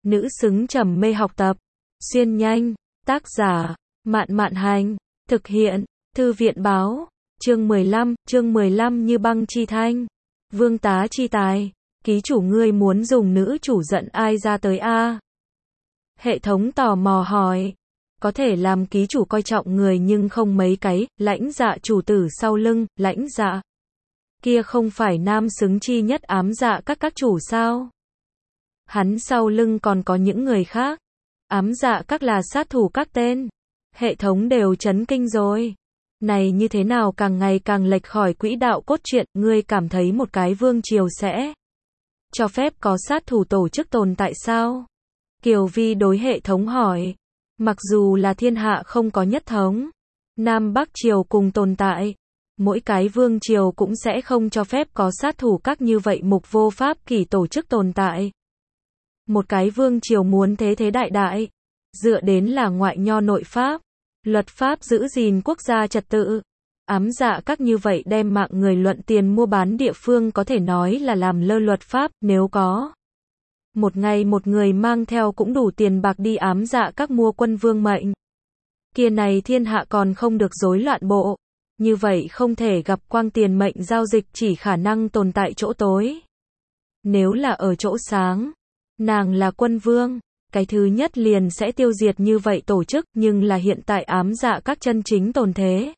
nữ xứng trầm mê học tập. Xuyên nhanh, tác giả, Mạn Mạn Hành, thực hiện, Thư viện Báo, chương 15 như băng chi thanh. Vương tá chi tài, ký chủ ngươi muốn dùng nữ chủ giận ai ra tới a? Hệ thống tò mò hỏi. Có thể làm ký chủ coi trọng người nhưng không mấy cái, Lãnh Dạ chủ tử sau lưng, Lãnh Dạ. Kia không phải nam xứng chi nhất ám dạ các chủ sao? Hắn sau lưng còn có những người khác. Ám dạ các là sát thủ các tên. Hệ thống đều chấn kinh rồi. Này như thế nào càng ngày càng lệch khỏi quỹ đạo cốt truyện, ngươi cảm thấy một cái vương triều sẽ cho phép có sát thủ tổ chức tồn tại sao? Kiều Vi đối hệ thống hỏi. Mặc dù là thiên hạ không có nhất thống, Nam Bắc triều cùng tồn tại, mỗi cái vương triều cũng sẽ không cho phép có sát thủ các như vậy mục vô pháp kỷ tổ chức tồn tại. Một cái vương triều muốn thế thế đại đại, dựa đến là ngoại nho nội pháp, luật pháp giữ gìn quốc gia trật tự. Ám dạ các như vậy đem mạng người luận tiền mua bán địa phương có thể nói là làm lơ luật pháp, nếu có một ngày một người mang theo cũng đủ tiền bạc đi ám dạ các mua quân vương mệnh. Kia này thiên hạ còn không được rối loạn bộ. Như vậy không thể gặp quang tiền mệnh giao dịch chỉ khả năng tồn tại chỗ tối. Nếu là ở chỗ sáng, nàng là quân vương, cái thứ nhất liền sẽ tiêu diệt như vậy tổ chức, nhưng là hiện tại ám dạ các chân chính tồn thế.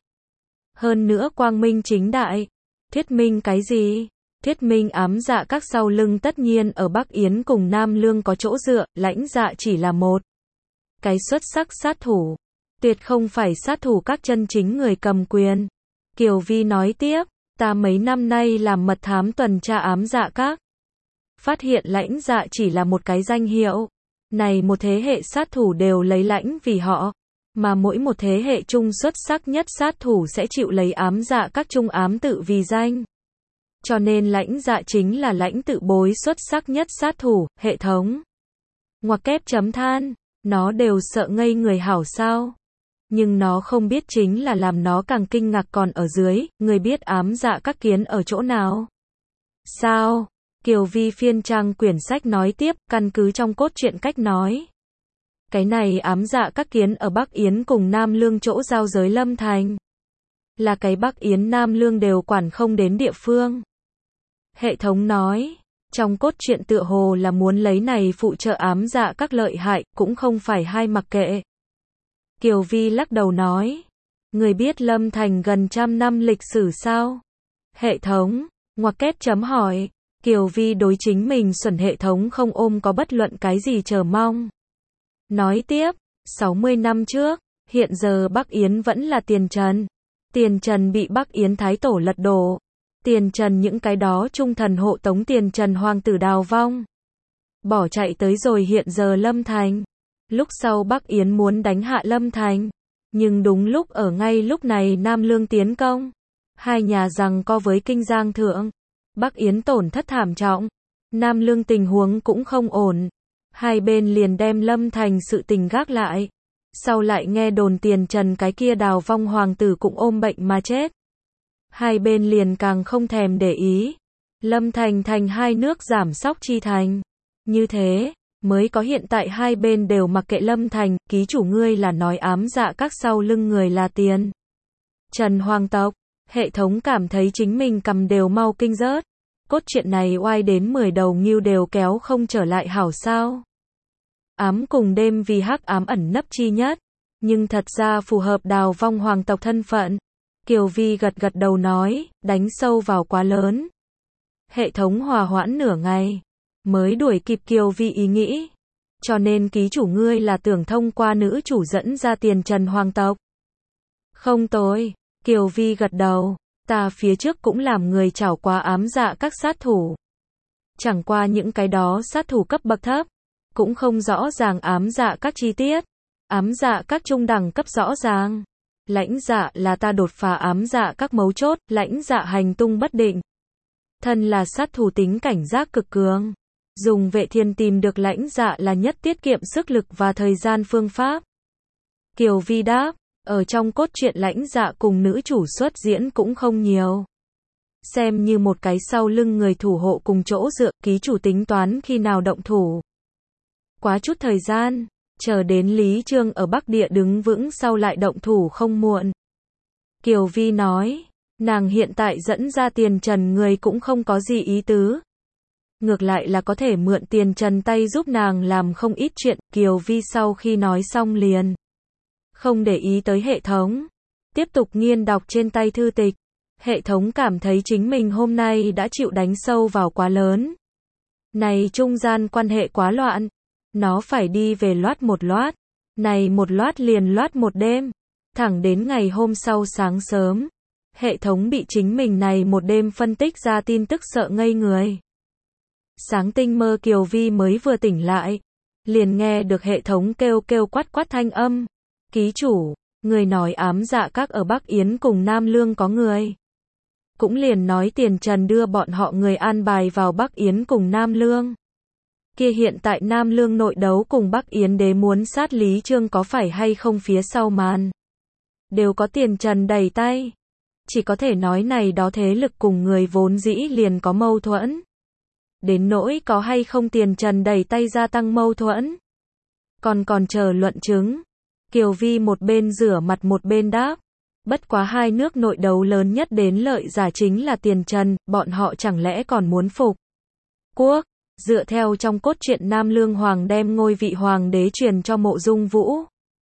Hơn nữa quang minh chính đại. Thuyết minh cái gì? Thuyết minh ám dạ các sau lưng tất nhiên ở Bắc Yến cùng Nam Lương có chỗ dựa, Lãnh Dạ chỉ là một cái xuất sắc sát thủ, tuyệt không phải sát thủ các chân chính người cầm quyền. Kiều Vi nói tiếp, ta mấy năm nay làm mật thám tuần tra ám dạ các, phát hiện Lãnh Dạ chỉ là một cái danh hiệu. Này một thế hệ sát thủ đều lấy lãnh vì họ, mà mỗi một thế hệ chung xuất sắc nhất sát thủ sẽ chịu lấy ám dạ các chung ám tự vì danh. Cho nên Lãnh Dạ chính là lãnh tự bối xuất sắc nhất sát thủ, hệ thống. Ngoặc kép chấm than, nó đều sợ ngây người hảo sao. Nhưng nó không biết chính là làm nó càng kinh ngạc còn ở dưới, người biết ám dạ các kiến ở chỗ nào? Sao? Kiều Vi phiên trang quyển sách nói tiếp, căn cứ trong cốt truyện cách nói. Cái này ám dạ các kiến ở Bắc Yến cùng Nam Lương chỗ giao giới Lâm Thành. Là cái Bắc Yến Nam Lương đều quản không đến địa phương. Hệ thống nói, trong cốt truyện tựa hồ là muốn lấy này phụ trợ ám dạ các lợi hại, cũng không phải hai mặc kệ. Kiều Vi lắc đầu nói, người biết Lâm Thành gần 100 năm lịch sử sao? Hệ thống, ngoặc kép chấm hỏi, Kiều Vi đối chính mình xuẩn hệ thống không ôm có bất luận cái gì chờ mong. Nói tiếp, 60 năm trước, hiện giờ Bắc Yến vẫn là Tiền Trần. Tiền Trần bị Bắc Yến Thái Tổ lật đổ. Tiền Trần những cái đó trung thần hộ tống Tiền Trần hoàng tử đào vong. Bỏ chạy tới rồi hiện giờ Lâm Thành. Lúc sau Bắc Yến muốn đánh hạ Lâm Thành. Nhưng đúng lúc ở ngay lúc này Nam Lương tiến công. Hai nhà giằng co với Kinh Giang Thượng. Bắc Yến tổn thất thảm trọng. Nam Lương tình huống cũng không ổn. Hai bên liền đem Lâm Thành sự tình gác lại. Sau lại nghe đồn Tiền Trần cái kia đào vong hoàng tử cũng ôm bệnh mà chết. Hai bên liền càng không thèm để ý. Lâm Thành thành hai nước giảm sóc chi thành. Như thế, mới có hiện tại hai bên đều mặc kệ Lâm Thành, ký chủ ngươi là nói ám dạ các sau lưng người là Tiền Trần hoàng tộc. Hệ thống cảm thấy chính mình cầm đều mau kinh rớt. Cốt truyện này oai đến 10 đầu ngưu đều kéo không trở lại hảo sao. Ám cùng đêm vì hắc ám ẩn nấp chi nhất. Nhưng thật ra phù hợp đào vong hoàng tộc thân phận. Kiều Vi gật gật đầu nói, đánh sâu vào quá lớn. Hệ thống hòa hoãn nửa ngày, mới đuổi kịp Kiều Vi ý nghĩ. Cho nên ký chủ ngươi là tưởng thông qua nữ chủ dẫn ra Tiền Trần hoàng tộc. Không tối, Kiều Vi gật đầu, ta phía trước cũng làm người chảo qua ám dạ các sát thủ. Chẳng qua những cái đó sát thủ cấp bậc thấp, cũng không rõ ràng ám dạ các chi tiết. Ám dạ các trung đẳng cấp rõ ràng. Lãnh Dạ là ta đột phá ám dạ các mấu chốt, Lãnh Dạ hành tung bất định. Thân là sát thủ tính cảnh giác cực cường. Dùng vệ thiên tìm được Lãnh Dạ là nhất tiết kiệm sức lực và thời gian phương pháp. Kiều Vi đáp, ở trong cốt truyện Lãnh Dạ cùng nữ chủ xuất diễn cũng không nhiều. Xem như một cái sau lưng người thủ hộ cùng chỗ dựa, ký chủ tính toán khi nào động thủ. Quá chút thời gian, chờ đến Lý Trương ở Bắc Địa đứng vững sau lại động thủ không muộn. Kiều Vi nói, nàng hiện tại dẫn ra tiền trần người cũng không có gì ý tứ. Ngược lại là có thể mượn tiền trần tay giúp nàng làm không ít chuyện. Kiều Vi sau khi nói xong liền không để ý tới hệ thống, tiếp tục nghiên đọc trên tay thư tịch. Hệ thống cảm thấy chính mình hôm nay đã chịu đánh sâu vào quá lớn. Này trung gian quan hệ quá loạn, nó phải đi về loát một loát, này một loát liền loát một đêm, thẳng đến ngày hôm sau sáng sớm. Hệ thống bị chính mình này một đêm phân tích ra tin tức sợ ngây người. Sáng tinh mơ Kiều Vi mới vừa tỉnh lại, liền nghe được hệ thống kêu kêu quát quát thanh âm. Ký chủ, người nói ám dạ các ở Bắc Yến cùng Nam Lương có người. Cũng liền nói tiền trần đưa bọn họ người an bài vào Bắc Yến cùng Nam Lương. Kia hiện tại Nam Lương nội đấu cùng Bắc Yến đế muốn sát Lý Trương có phải hay không phía sau màn. Đều có tiền trần đẩy tay. Chỉ có thể nói này đó thế lực cùng người vốn dĩ liền có mâu thuẫn. Đến nỗi có hay không tiền trần đẩy tay gia tăng mâu thuẫn. Còn chờ luận chứng. Kiều Vi một bên rửa mặt một bên đáp. Bất quá hai nước nội đấu lớn nhất đến lợi giả chính là tiền trần, bọn họ chẳng lẽ còn muốn phục quốc. Dựa theo trong cốt truyện Nam Lương Hoàng đem ngôi vị hoàng đế truyền cho Mộ Dung Vũ.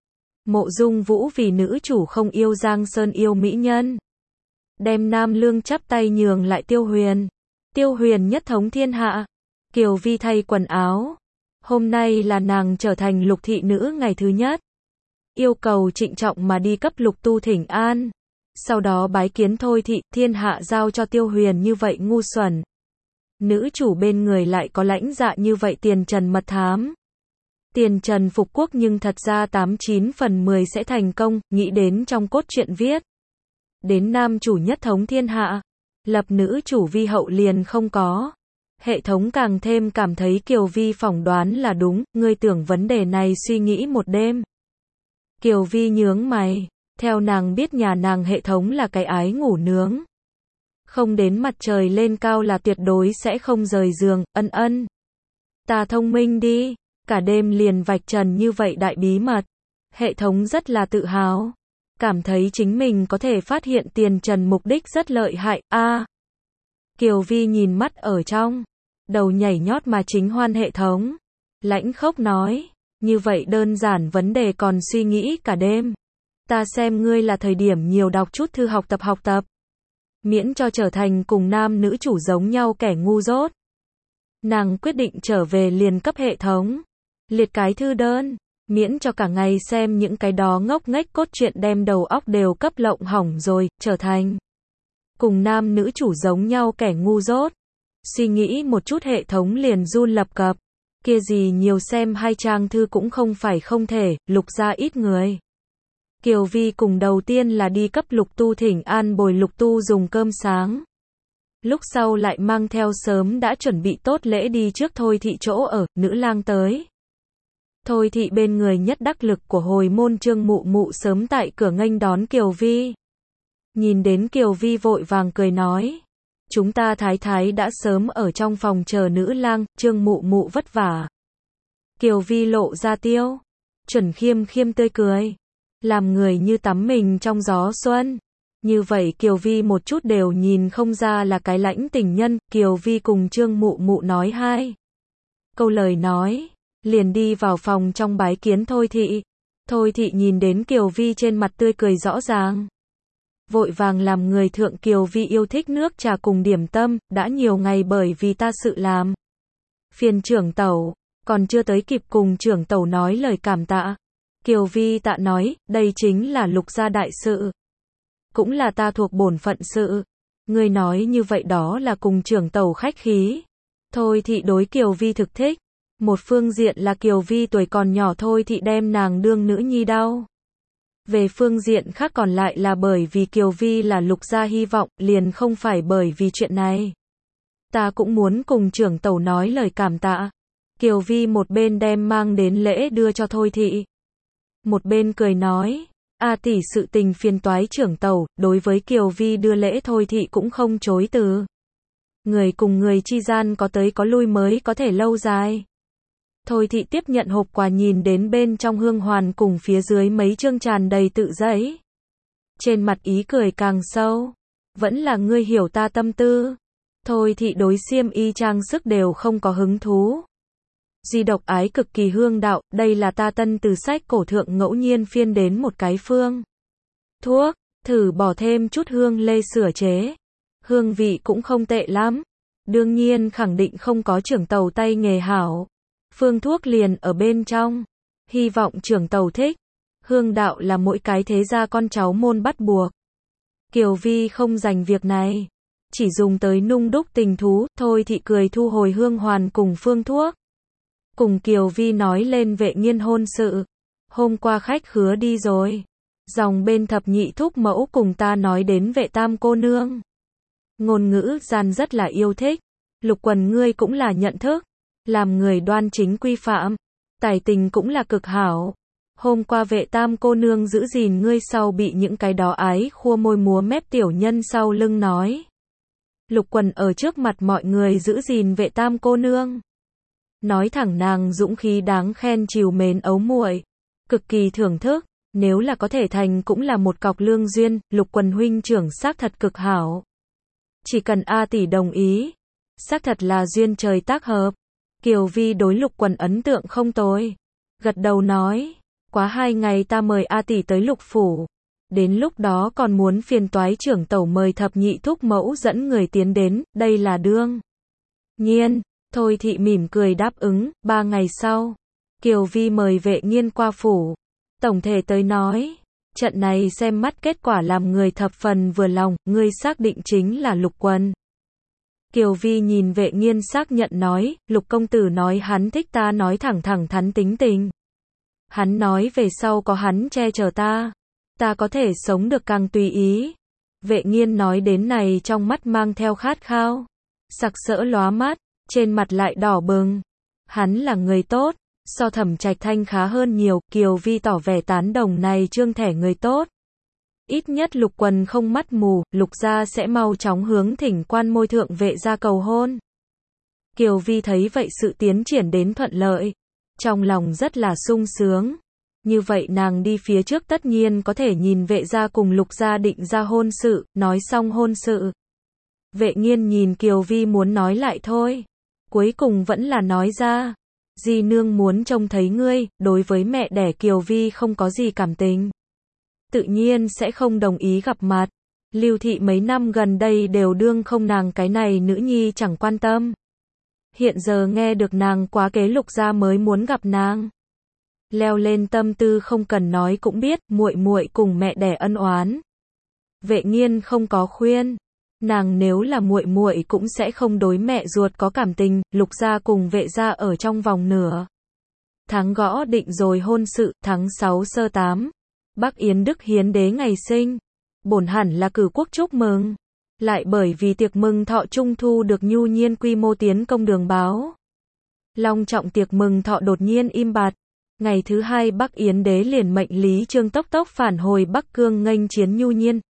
Mộ Dung Vũ vì nữ chủ không yêu Giang Sơn yêu mỹ nhân. Đem Nam Lương chắp tay nhường lại Tiêu Huyền. Tiêu Huyền nhất thống thiên hạ. Kiều Vi thay quần áo. Hôm nay là nàng trở thành lục thị nữ ngày thứ nhất. Yêu cầu trịnh trọng mà đi cấp lục tu thỉnh an. Sau đó bái kiến Thôi thị, thiên hạ giao cho Tiêu Huyền như vậy ngu xuẩn. Nữ chủ bên người lại có lãnh dạ như vậy tiền trần mật thám. Tiền trần phục quốc nhưng thật ra 89 phần 10 sẽ thành công, nghĩ đến trong cốt truyện viết. Đến nam chủ nhất thống thiên hạ, lập nữ chủ vi hậu liền không có. Hệ thống càng thêm cảm thấy Kiều Vi phỏng đoán là đúng, ngươi tưởng vấn đề này suy nghĩ một đêm. Kiều Vi nhướng mày, theo nàng biết nhà nàng hệ thống là cái ái ngủ nướng. Không đến mặt trời lên cao là tuyệt đối sẽ không rời giường, ân. Ta thông minh đi, cả đêm liền vạch trần như vậy đại bí mật. Hệ thống rất là tự hào, cảm thấy chính mình có thể phát hiện tiền trần mục đích rất lợi hại, Kiều Vi nhìn mắt ở trong, đầu nhảy nhót mà chính hoan hệ thống. Lãnh khốc nói, như vậy đơn giản vấn đề còn suy nghĩ cả đêm. Ta xem ngươi là thời điểm nhiều đọc chút thư học tập. Miễn cho trở thành cùng nam nữ chủ giống nhau kẻ ngu dốt. Nàng quyết định trở về liền cấp hệ thống. Liệt cái thư đơn, miễn cho cả ngày xem những cái đó ngốc nghếch cốt truyện đem đầu óc đều cấp lộng hỏng rồi, trở thành cùng nam nữ chủ giống nhau kẻ ngu dốt. Suy nghĩ một chút hệ thống liền run lập cập. Kia gì nhiều xem 2 trang thư cũng không phải không thể, lục ra ít người. Kiều Vi cùng đầu tiên là đi cấp lục tu thỉnh an bồi lục tu dùng cơm sáng. Lúc sau lại mang theo sớm đã chuẩn bị tốt lễ đi trước Thôi thị chỗ ở, nữ lang tới. Thôi thị bên người nhất đắc lực của hồi môn Trương Mụ Mụ sớm tại cửa nghênh đón Kiều Vi. Nhìn đến Kiều Vi vội vàng cười nói. Chúng ta thái thái đã sớm ở trong phòng chờ nữ lang, Trương Mụ Mụ vất vả. Kiều Vi lộ ra tiêu. Chuẩn khiêm tươi cười. Làm người như tắm mình trong gió xuân. Như vậy Kiều Vi một chút đều nhìn không ra là cái lãnh tình nhân. Kiều Vi cùng Trương Mụ Mụ nói 2 câu lời nói. Liền đi vào phòng trong bái kiến Thôi thị. Thôi thị nhìn đến Kiều Vi trên mặt tươi cười rõ ràng. Vội vàng làm người thượng Kiều Vi yêu thích nước trà cùng điểm tâm, đã nhiều ngày bởi vì ta sự làm. Phiền trưởng tẩu, còn chưa tới kịp cùng trưởng tẩu nói lời cảm tạ. Kiều Vi tạ nói, đây chính là lục gia đại sự. Cũng là ta thuộc bổn phận sự. Ngươi nói như vậy đó là cùng trưởng tẩu khách khí. Thôi thị đối Kiều Vi thực thích. Một phương diện là Kiều Vi tuổi còn nhỏ thôi thị đem nàng đương nữ nhi đau. Về phương diện khác còn lại là bởi vì Kiều Vi là lục gia hy vọng, liền không phải bởi vì chuyện này. Ta cũng muốn cùng trưởng tẩu nói lời cảm tạ. Kiều Vi một bên đem mang đến lễ đưa cho Thôi thị. Một bên cười nói, tỷ sự tình phiền toái trưởng tẩu, đối với Kiều Vi đưa lễ Thôi thị cũng không chối từ. Người cùng người chi gian có tới có lui mới có thể lâu dài. Thôi Thị tiếp nhận hộp quà nhìn đến bên trong hương hoàn cùng phía dưới mấy chương tràn đầy tự giấy. Trên mặt ý cười càng sâu. Vẫn là ngươi hiểu ta tâm tư. Thôi Thị đối xiêm y trang sức đều không có hứng thú. Duy độc ái cực kỳ hương đạo, đây là ta tân từ sách cổ thượng ngẫu nhiên phiên đến một cái phương thuốc, thử bỏ thêm chút hương lê sửa chế. Hương vị cũng không tệ lắm. Đương nhiên khẳng định không có trưởng tàu tay nghề hảo. Phương thuốc liền ở bên trong. Hy vọng trưởng tàu thích. Hương đạo là mỗi cái thế gia con cháu môn bắt buộc. Kiều Vi không dành việc này. Chỉ dùng tới nung đúc tình thú. Thôi Thị cười thu hồi hương hoàn cùng phương thuốc. Cùng Kiều Vi nói lên Vệ Nghiên hôn sự. Hôm qua khách khứa đi rồi. Dòng bên thập nhị thúc mẫu cùng ta nói đến Vệ tam cô nương. Ngôn ngữ gian rất là yêu thích. Lục Quần ngươi cũng là nhận thức. Làm người đoan chính quy phạm. Tài tình cũng là cực hảo. Hôm qua Vệ tam cô nương giữ gìn ngươi sau bị những cái đó ái khua môi múa mép tiểu nhân sau lưng nói. Lục Quần ở trước mặt mọi người giữ gìn Vệ tam cô nương. Nói thẳng nàng dũng khí đáng khen trìu mến ấu muội. Cực kỳ thưởng thức. Nếu là có thể thành cũng là một cọc lương duyên. Lục Quần huynh trưởng xác thật cực hảo. Chỉ cần A tỷ đồng ý. Xác thật là duyên trời tác hợp. Kiều Vi đối Lục Quần ấn tượng không tồi. Gật đầu nói. Quá 2 ngày ta mời A tỷ tới Lục phủ. Đến lúc đó còn muốn phiền toái trưởng tẩu mời thập nhị thúc mẫu dẫn người tiến đến. Đây là đương nhiên. Thôi Thị mỉm cười đáp ứng. 3 ngày sau. Kiều Vi mời Vệ Nghiên qua phủ. Tổng thể tới nói. Trận này xem mắt kết quả làm người thập phần vừa lòng. Ngươi xác định chính là Lục Quần. Kiều Vi nhìn Vệ Nghiên xác nhận nói. Lục công tử nói hắn thích ta nói thẳng thẳng thắn tính tình. Hắn nói về sau có hắn che chở ta. Ta có thể sống được càng tùy ý. Vệ Nghiên nói đến này trong mắt mang theo khát khao. Sặc sỡ lóa mắt. Trên mặt lại đỏ bừng. Hắn là người tốt. So Thẩm Trạch Thanh khá hơn nhiều. Kiều Vi tỏ vẻ tán đồng này trương thẻ người tốt. Ít nhất Lục Quần không mắt mù. Lục gia sẽ mau chóng hướng thỉnh quan môi thượng Vệ gia cầu hôn. Kiều Vi thấy vậy sự tiến triển đến thuận lợi. Trong lòng rất là sung sướng. Như vậy nàng đi phía trước tất nhiên có thể nhìn Vệ gia cùng Lục gia định ra hôn sự. Nói xong hôn sự. Vệ Nghiên nhìn Kiều Vi muốn nói lại thôi. Cuối cùng vẫn là nói ra. Di nương muốn trông thấy ngươi. Đối với mẹ đẻ Kiều Vi không có gì cảm tình. Tự nhiên sẽ không đồng ý gặp mặt. Lưu Thị mấy năm gần đây đều đương không nàng cái này nữ nhi chẳng quan tâm. Hiện giờ nghe được nàng quá kế Lục gia mới muốn gặp nàng. Leo lên tâm tư không cần nói cũng biết, muội muội cùng mẹ đẻ ân oán. Vệ Nghiên không có khuyên. Nàng nếu là muội muội cũng sẽ không đối mẹ ruột có cảm tình. Lục gia cùng Vệ gia ở trong vòng nửa tháng gõ định rồi hôn sự. Tháng 6 sơ 8. Bắc Yến Đức Hiến đế ngày sinh. Bổn hẳn là cử quốc chúc mừng. Lại bởi vì tiệc mừng thọ trung thu được nhu nhiên quy mô tiến công đường báo. Long trọng tiệc mừng thọ đột nhiên im bặt. Ngày thứ 2 Bắc Yến đế liền mệnh Lý Trương tốc tốc phản hồi Bắc Cương nghênh chiến nhu nhiên.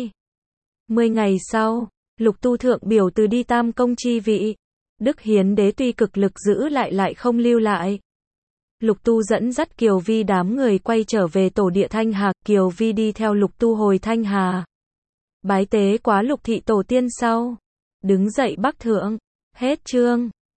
10 ngày sau, Lục Tu thượng biểu từ đi tam công chi vị. Đức Hiến đế tuy cực lực giữ lại không lưu lại. Lục Tu dẫn dắt Kiều Vi đám người quay trở về tổ địa Thanh Hà. Kiều Vi đi theo Lục Tu hồi Thanh Hà. Bái tế quá Lục thị tổ tiên sau. Đứng dậy bắc thượng. Hết chương.